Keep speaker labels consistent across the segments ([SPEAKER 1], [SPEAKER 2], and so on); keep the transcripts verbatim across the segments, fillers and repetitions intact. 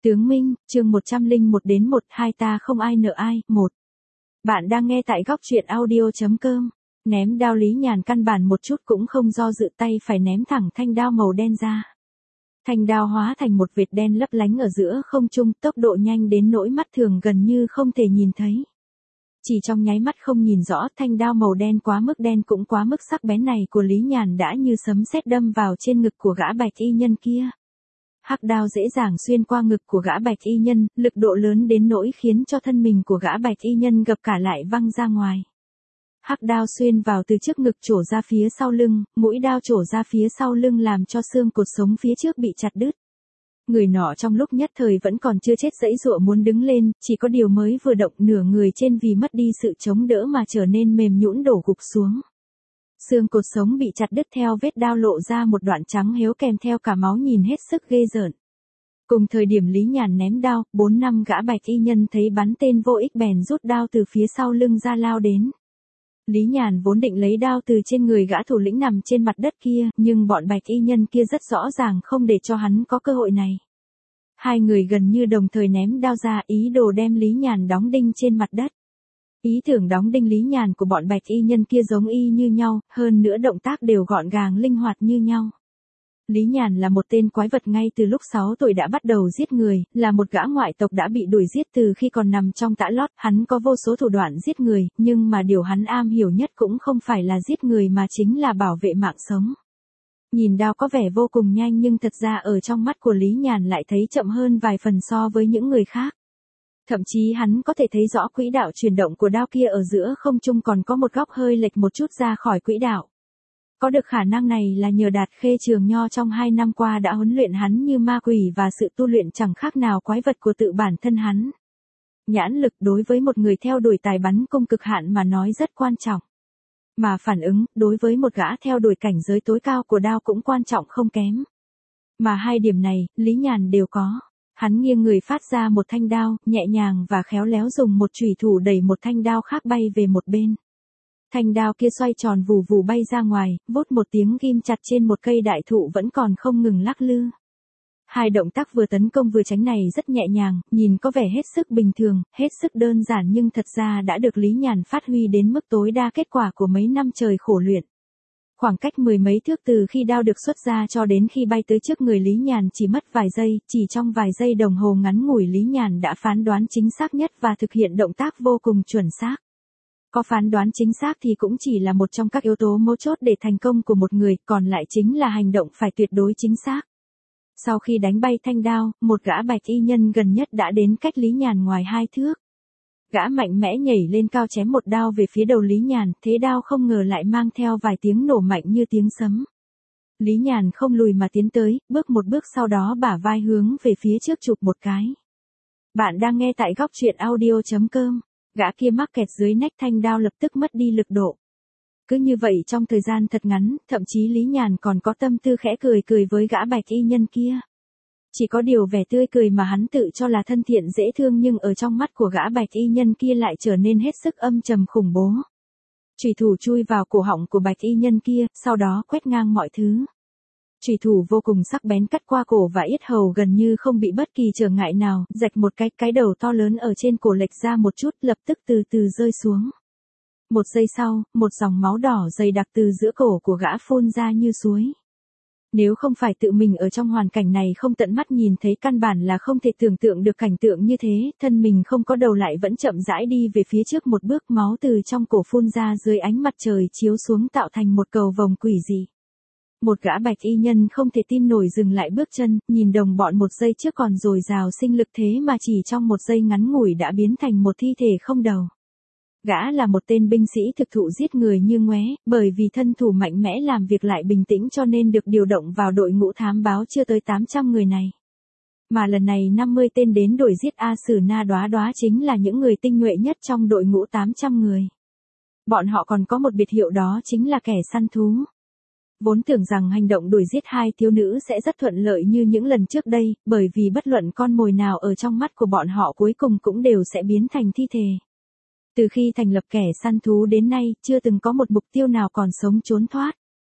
[SPEAKER 1] Tướng Minh, chương một trăm lẻ một đến một hai ta không ai nợ ai, một. Bạn đang nghe tại góc truyện audio chấm com. Ném đao Lý Nhàn căn bản một chút cũng không do dự, tay phải ném thẳng thanh đao màu đen ra. Thanh đao hóa thành một vệt đen lấp lánh ở giữa không trung, tốc độ nhanh đến nỗi mắt thường gần như không thể nhìn thấy. Chỉ trong nháy mắt không nhìn rõ, thanh đao màu đen quá mức đen cũng quá mức sắc bén này của Lý Nhàn đã như sấm sét đâm vào trên ngực của gã bạch y nhân kia. Hắc đao dễ dàng xuyên qua ngực của gã bạch y nhân, lực độ lớn đến nỗi khiến cho thân mình của gã bạch y nhân gập cả lại văng ra ngoài. Hắc đao xuyên vào từ trước ngực trổ ra phía sau lưng, mũi đao trổ ra phía sau lưng làm cho xương cột sống phía trước bị chặt đứt. Người nọ trong lúc nhất thời vẫn còn chưa chết giãy giụa muốn đứng lên, chỉ có điều mới vừa động nửa người trên vì mất đi sự chống đỡ mà trở nên mềm nhũn đổ gục xuống. Xương cột sống bị chặt đứt theo vết đao lộ ra một đoạn trắng héo kèm theo cả máu nhìn hết sức ghê rợn. Cùng thời điểm Lý Nhàn ném đao, bốn năm gã bạch y nhân thấy bắn tên vô ích bèn rút đao từ phía sau lưng ra lao đến. Lý Nhàn vốn định lấy đao từ trên người gã thủ lĩnh nằm trên mặt đất kia, nhưng bọn bạch y nhân kia rất rõ ràng không để cho hắn có cơ hội này. Hai người gần như đồng thời ném đao ra, ý đồ đem Lý Nhàn đóng đinh trên mặt đất. Ý tưởng đóng đinh Lý Nhàn của bọn bạch y nhân kia giống y như nhau, hơn nữa động tác đều gọn gàng linh hoạt như nhau. Lý Nhàn là một tên quái vật ngay từ lúc sáu tuổi đã bắt đầu giết người, là một gã ngoại tộc đã bị đuổi giết từ khi còn nằm trong tã lót, hắn có vô số thủ đoạn giết người, nhưng mà điều hắn am hiểu nhất cũng không phải là giết người mà chính là bảo vệ mạng sống. Nhìn đao có vẻ vô cùng nhanh nhưng thật ra ở trong mắt của Lý Nhàn lại thấy chậm hơn vài phần so với những người khác. Thậm chí hắn có thể thấy rõ quỹ đạo chuyển động của đao kia ở giữa không trung còn có một góc hơi lệch một chút ra khỏi quỹ đạo. Có được khả năng này là nhờ Đạt Khê Trường Nho trong hai năm qua đã huấn luyện hắn như ma quỷ và sự tu luyện chẳng khác nào quái vật của tự bản thân hắn. Nhãn lực đối với một người theo đuổi tài bắn cung cực hạn mà nói rất quan trọng. Mà phản ứng, đối với một gã theo đuổi cảnh giới tối cao của đao cũng quan trọng không kém. Mà hai điểm này, Lý Nhàn đều có. Hắn nghiêng người phát ra một thanh đao, nhẹ nhàng và khéo léo dùng một chùy thủ đẩy một thanh đao khác bay về một bên. Thanh đao kia xoay tròn vù vù bay ra ngoài, vút một tiếng ghim chặt trên một cây đại thụ vẫn còn không ngừng lắc lư. Hai động tác vừa tấn công vừa tránh này rất nhẹ nhàng, nhìn có vẻ hết sức bình thường, hết sức đơn giản nhưng thật ra đã được Lý Nhàn phát huy đến mức tối đa kết quả của mấy năm trời khổ luyện. Khoảng cách mười mấy thước từ khi đao được xuất ra cho đến khi bay tới trước người Lý Nhàn chỉ mất vài giây, chỉ trong vài giây đồng hồ ngắn ngủi Lý Nhàn đã phán đoán chính xác nhất và thực hiện động tác vô cùng chuẩn xác. Có phán đoán chính xác thì cũng chỉ là một trong các yếu tố mấu chốt để thành công của một người, còn lại chính là hành động phải tuyệt đối chính xác. Sau khi đánh bay thanh đao, một gã bạch y nhân gần nhất đã đến cách Lý Nhàn ngoài hai thước. Gã mạnh mẽ nhảy lên cao chém một đao về phía đầu Lý Nhàn, thế đao không ngờ lại mang theo vài tiếng nổ mạnh như tiếng sấm. Lý Nhàn không lùi mà tiến tới, bước một bước sau đó bả vai hướng về phía trước chụp một cái. Bạn đang nghe tại góc truyện audio chấm com. Gã kia mắc kẹt dưới nách thanh đao lập tức mất đi lực độ. Cứ như vậy trong thời gian thật ngắn, thậm chí Lý Nhàn còn có tâm tư khẽ cười cười với gã bạch y nhân kia. Chỉ có điều vẻ tươi cười mà hắn tự cho là thân thiện dễ thương nhưng ở trong mắt của gã bạch y nhân kia lại trở nên hết sức âm trầm khủng bố. Chùy thủ chui vào cổ họng của bạch y nhân kia, sau đó quét ngang mọi thứ. Chùy thủ vô cùng sắc bén cắt qua cổ và yết hầu gần như không bị bất kỳ trở ngại nào, rạch một cái, cái đầu to lớn ở trên cổ lệch ra một chút lập tức từ từ rơi xuống. Một giây sau, một dòng máu đỏ dày đặc từ giữa cổ của gã phun ra như suối. Nếu không phải tự mình ở trong hoàn cảnh này không tận mắt nhìn thấy căn bản là không thể tưởng tượng được cảnh tượng như thế, thân mình không có đầu lại vẫn chậm rãi đi về phía trước một bước, máu từ trong cổ phun ra dưới ánh mặt trời chiếu xuống tạo thành một cầu vồng quỷ dị. Một gã bạch y nhân không thể tin nổi dừng lại bước chân, nhìn đồng bọn một giây trước còn dồi dào sinh lực thế mà chỉ trong một giây ngắn ngủi đã biến thành một thi thể không đầu. Gã là một tên binh sĩ thực thụ giết người như ngoé, bởi vì thân thủ mạnh mẽ làm việc lại bình tĩnh cho nên được điều động vào đội ngũ thám báo chưa tới tám trăm người này. Mà lần này năm mươi tên đến đuổi giết A Sử Na Đóa Đóa chính là những người tinh nhuệ nhất trong đội ngũ tám trăm người. Bọn họ còn có một biệt hiệu đó chính là kẻ săn thú. Vốn tưởng rằng hành động đuổi giết hai thiếu nữ sẽ rất thuận lợi như những lần trước đây, bởi vì bất luận con mồi nào ở trong mắt của bọn họ cuối cùng cũng đều sẽ biến thành thi thể. Từ khi thành lập kẻ săn thú đến nay, chưa từng có một mục tiêu nào còn sống trốn thoát.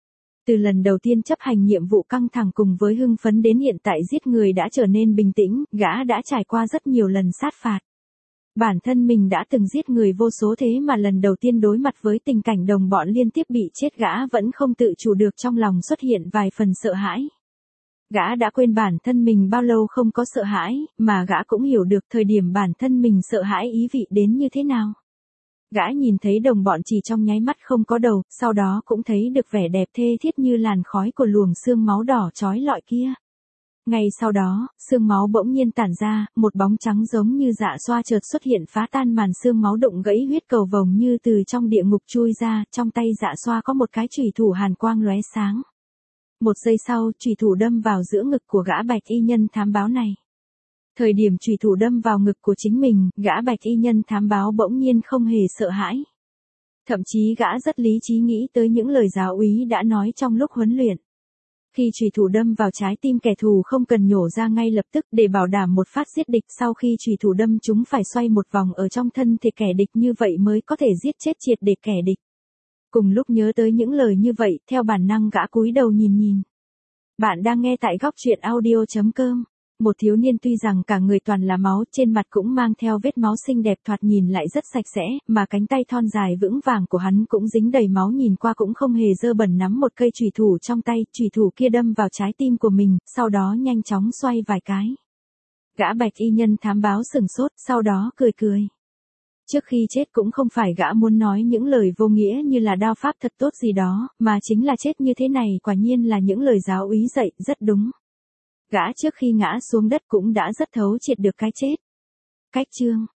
[SPEAKER 1] Từ lần đầu tiên chấp hành nhiệm vụ căng thẳng cùng với hưng phấn đến hiện tại giết người đã trở nên bình tĩnh, gã đã trải qua rất nhiều lần sát phạt. Bản thân mình đã từng giết người vô số thế mà lần đầu tiên đối mặt với tình cảnh đồng bọn liên tiếp bị chết gã vẫn không tự chủ được trong lòng xuất hiện vài phần sợ hãi. Gã đã quên bản thân mình bao lâu không có sợ hãi, mà gã cũng hiểu được thời điểm bản thân mình sợ hãi ý vị đến như thế nào. Gã nhìn thấy đồng bọn chỉ trong nháy mắt không có đầu, sau đó cũng thấy được vẻ đẹp thê thiết như làn khói của luồng xương máu đỏ chói lọi kia. Ngay sau đó, xương máu bỗng nhiên tản ra, một bóng trắng giống như dạ xoa chợt xuất hiện phá tan màn xương máu đụng gãy huyết cầu vồng như từ trong địa ngục chui ra, trong tay dạ xoa có một cái chùy thủ hàn quang lóe sáng. Một giây sau, chùy thủ đâm vào giữa ngực của gã bạch y nhân thám báo này. Thời điểm chùy thủ đâm vào ngực của chính mình, gã bạch y nhân thám báo bỗng nhiên không hề sợ hãi. Thậm chí gã rất lý trí nghĩ tới những lời giáo úy đã nói trong lúc huấn luyện. Khi chùy thủ đâm vào trái tim kẻ thù không cần nhổ ra ngay lập tức để bảo đảm một phát giết địch, sau khi chùy thủ đâm chúng phải xoay một vòng ở trong thân thể kẻ địch như vậy mới có thể giết chết triệt để kẻ địch. Cùng lúc nhớ tới những lời như vậy, theo bản năng gã cúi đầu nhìn nhìn. Bạn đang nghe tại góc truyện audio chấm com. Một thiếu niên tuy rằng cả người toàn là máu, trên mặt cũng mang theo vết máu xinh đẹp thoạt nhìn lại rất sạch sẽ, mà cánh tay thon dài vững vàng của hắn cũng dính đầy máu, nhìn qua cũng không hề dơ bẩn, nắm một cây chùy thủ trong tay, chùy thủ kia đâm vào trái tim của mình, sau đó nhanh chóng xoay vài cái. Gã bạch y nhân thám báo sửng sốt, sau đó cười cười. Trước khi chết cũng không phải gã muốn nói những lời vô nghĩa như là đao pháp thật tốt gì đó, mà chính là chết như thế này quả nhiên là những lời giáo úy dạy, rất đúng. Gã trước khi ngã xuống đất cũng đã rất thấu triệt được cái chết. Cách chương